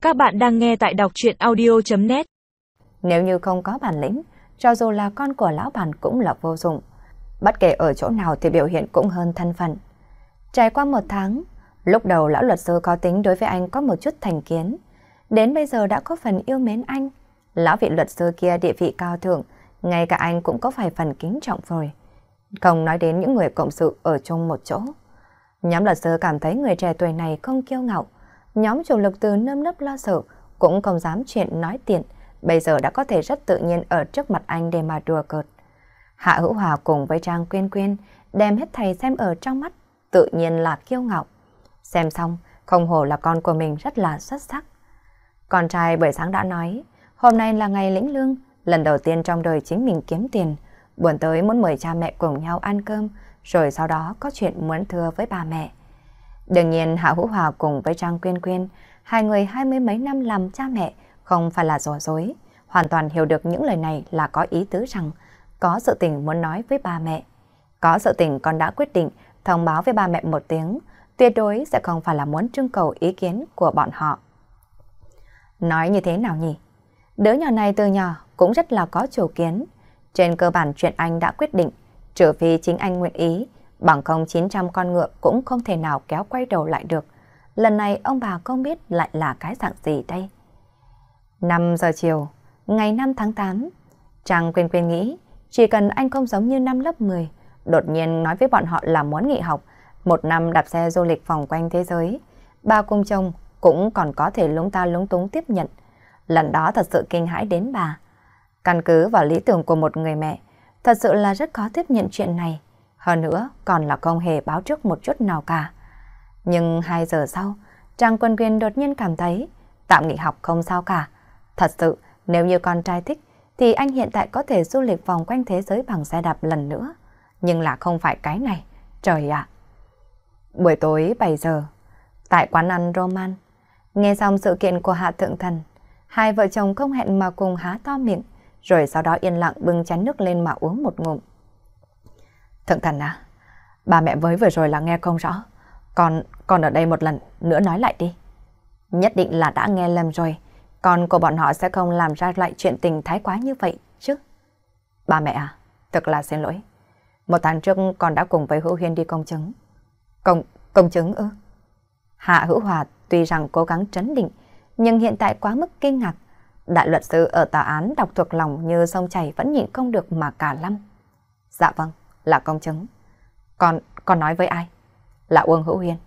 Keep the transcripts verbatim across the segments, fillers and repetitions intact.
Các bạn đang nghe tại đọc truyện audio chấm net. Nếu như không có bản lĩnh, cho dù là con của lão bản cũng là vô dụng. Bất kể ở chỗ nào thì biểu hiện cũng hơn thân phận. Trải qua một tháng, lúc đầu lão luật sư có tính đối với anh có một chút thành kiến. Đến bây giờ đã có phần yêu mến anh. Lão vị luật sư kia địa vị cao thượng, ngay cả anh cũng có vài phần kính trọng rồi. Không nói đến những người cộng sự ở chung một chỗ. Nhóm luật sư cảm thấy người trẻ tuổi này không kiêu ngạo. Nhóm chủ lực từ nơm nớp lo sợ cũng không dám chuyện nói tiện. Bây giờ đã có thể rất tự nhiên ở trước mặt anh để mà đùa cợt. Hạ Hữu Hòa cùng với Trang Quyên Quyên đem hết thầy xem ở trong mắt, tự nhiên là kiêu ngạo. Xem xong, không hổ là con của mình rất là xuất sắc. Con trai buổi sáng đã nói, hôm nay là ngày lĩnh lương, lần đầu tiên trong đời chính mình kiếm tiền. Buồn tới muốn mời cha mẹ cùng nhau ăn cơm, rồi sau đó có chuyện muốn thưa với bà mẹ. Đương nhiên Hạ Hữu Hòa cùng với Trang Quyên Quyên, hai người hai mươi mấy năm làm cha mẹ, không phải là dối dối, hoàn toàn hiểu được những lời này là có ý tứ rằng có sự tình muốn nói với ba mẹ. Có sự tình con đã quyết định thông báo với ba mẹ một tiếng, tuyệt đối sẽ không phải là muốn trưng cầu ý kiến của bọn họ. Nói như thế nào nhỉ? Đứa nhỏ này từ nhỏ cũng rất là có chủ kiến. Trên cơ bản chuyện anh đã quyết định, trừ phi chính anh nguyện ý, bằng không chín trăm con ngựa cũng không thể nào kéo quay đầu lại được. Lần này ông bà không biết lại là cái dạng gì đây. năm giờ chiều, ngày năm tháng tám, Trang Quyên Quyên nghĩ chỉ cần anh không giống như năm lớp mười, đột nhiên nói với bọn họ là muốn nghỉ học, một năm đạp xe du lịch vòng quanh thế giới, ba cùng chồng cũng còn có thể lúng ta lúng túng tiếp nhận. Lần đó thật sự kinh hãi đến bà. Căn cứ vào lý tưởng của một người mẹ, thật sự là rất khó tiếp nhận chuyện này. Hơn nữa còn là không hề báo trước một chút nào cả. Nhưng hai giờ sau, Trang Quyên Quyên đột nhiên cảm thấy tạm nghỉ học không sao cả. Thật sự, nếu như con trai thích, thì anh hiện tại có thể du lịch vòng quanh thế giới bằng xe đạp lần nữa. Nhưng là không phải cái này. Trời ạ! Buổi tối bảy giờ, tại quán ăn Roman, nghe xong sự kiện của Hạ Thượng Thần, hai vợ chồng không hẹn mà cùng há to miệng, rồi sau đó yên lặng bưng chén nước lên mà uống một ngụm. Thượng Thần à, bà mẹ với vừa rồi là nghe không rõ. Con, con ở đây một lần nữa nói lại đi. Nhất định là đã nghe lầm rồi. Con của bọn họ sẽ không làm ra lại chuyện tình thái quá như vậy chứ. Bà mẹ à, thật là xin lỗi. Một tháng trước con đã cùng với Hữu Huyên đi công chứng. Công, công chứng ư? Hạ Hữu Hòa tuy rằng cố gắng trấn định, nhưng hiện tại quá mức kinh ngạc. Đại luật sư ở tòa án đọc thuộc lòng như sông chảy vẫn nhịn không được mà cả lăm. Dạ vâng, là công chứng. Con, con nói với ai? Là Uông Hữu Huyên.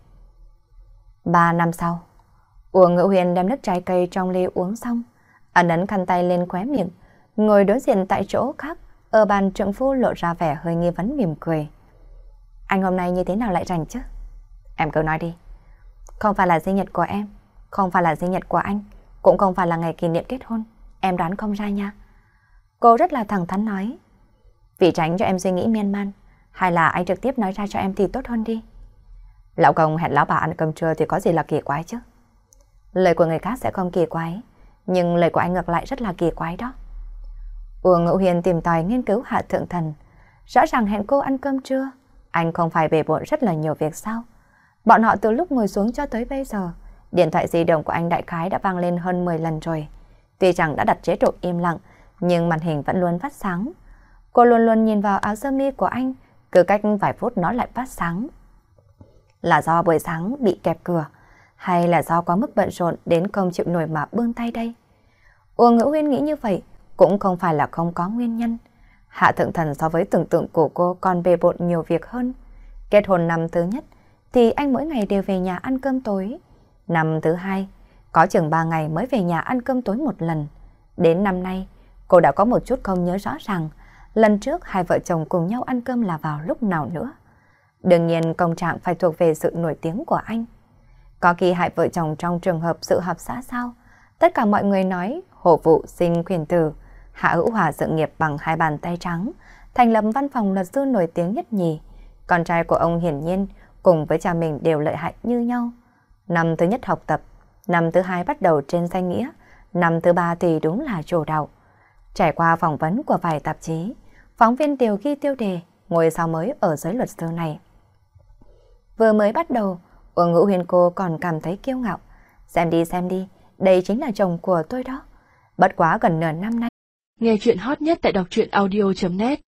Ba năm sau, Uông Hữu Huyên đem nước trái cây trong ly uống xong, ấn ấn khăn tay lên khóe miệng, ngồi đối diện tại chỗ khác, ở bàn trượng phu lộ ra vẻ hơi nghi vấn mỉm cười. Anh hôm nay như thế nào lại rảnh chứ? Em cứ nói đi. Không phải là sinh nhật của em, không phải là sinh nhật của anh, cũng không phải là ngày kỷ niệm kết hôn, em đoán không ra nha. Cô rất là thẳng thắn nói. Vì tránh cho em suy nghĩ miên man, hay là anh trực tiếp nói ra cho em thì tốt hơn đi. Lão công hẹn lão bà ăn cơm trưa thì có gì là kỳ quái chứ? Lời của người khác sẽ không kỳ quái, nhưng lời của anh ngược lại rất là kỳ quái đó. Uông Hữu Huyên tìm tòi nghiên cứu Hạ Thượng Thần. Rõ ràng hẹn cô ăn cơm trưa, anh không phải bề bộn rất là nhiều việc sao? Bọn họ từ lúc ngồi xuống cho tới bây giờ, điện thoại di động của anh đại khái đã vang lên hơn mười lần rồi. Tuy rằng đã đặt chế độ im lặng, nhưng màn hình vẫn luôn phát sáng. Cô luôn luôn nhìn vào áo sơ mi của anh, cứ cách vài phút nó lại phát sáng. Là do buổi sáng bị kẹp cửa, hay là do quá mức bận rộn đến không chịu nổi mà buông tay đây? Uông Hữu Huyên nghĩ như vậy cũng không phải là không có nguyên nhân. Hạ Thượng Thần so với tưởng tượng của cô còn bề bộn nhiều việc hơn. Kết hôn năm thứ nhất thì anh mỗi ngày đều về nhà ăn cơm tối. Năm thứ hai, có chừng ba ngày mới về nhà ăn cơm tối một lần. Đến năm nay, cô đã có một chút không nhớ rõ ràng lần trước hai vợ chồng cùng nhau ăn cơm là vào lúc nào nữa. Đương nhiên công trạng phải thuộc về sự nổi tiếng của anh. Có khi hai vợ chồng trong trường hợp sự hợp xã sao, tất cả mọi người nói hổ vụ sinh khuyển tử, Hạ Hữu Hòa sự nghiệp bằng hai bàn tay trắng, thành lập văn phòng luật sư nổi tiếng nhất nhì. Con trai của ông hiển nhiên cùng với cha mình đều lợi hại như nhau. Năm thứ nhất học tập, năm thứ hai bắt đầu trên danh nghĩa, năm thứ ba thì đúng là chủ đạo. Trải qua phỏng vấn của vài tạp chí, phóng viên đều ghi tiêu đề ngôi sao mới ở giới luật sư này. Vừa mới bắt đầu, Uông Hữu Huyên cô còn cảm thấy kiêu ngạo. Xem đi xem đi, đây chính là chồng của tôi đó. Bất quá gần nửa năm nay. Nghe chuyện hot nhất tại đọc truyện audio chấm net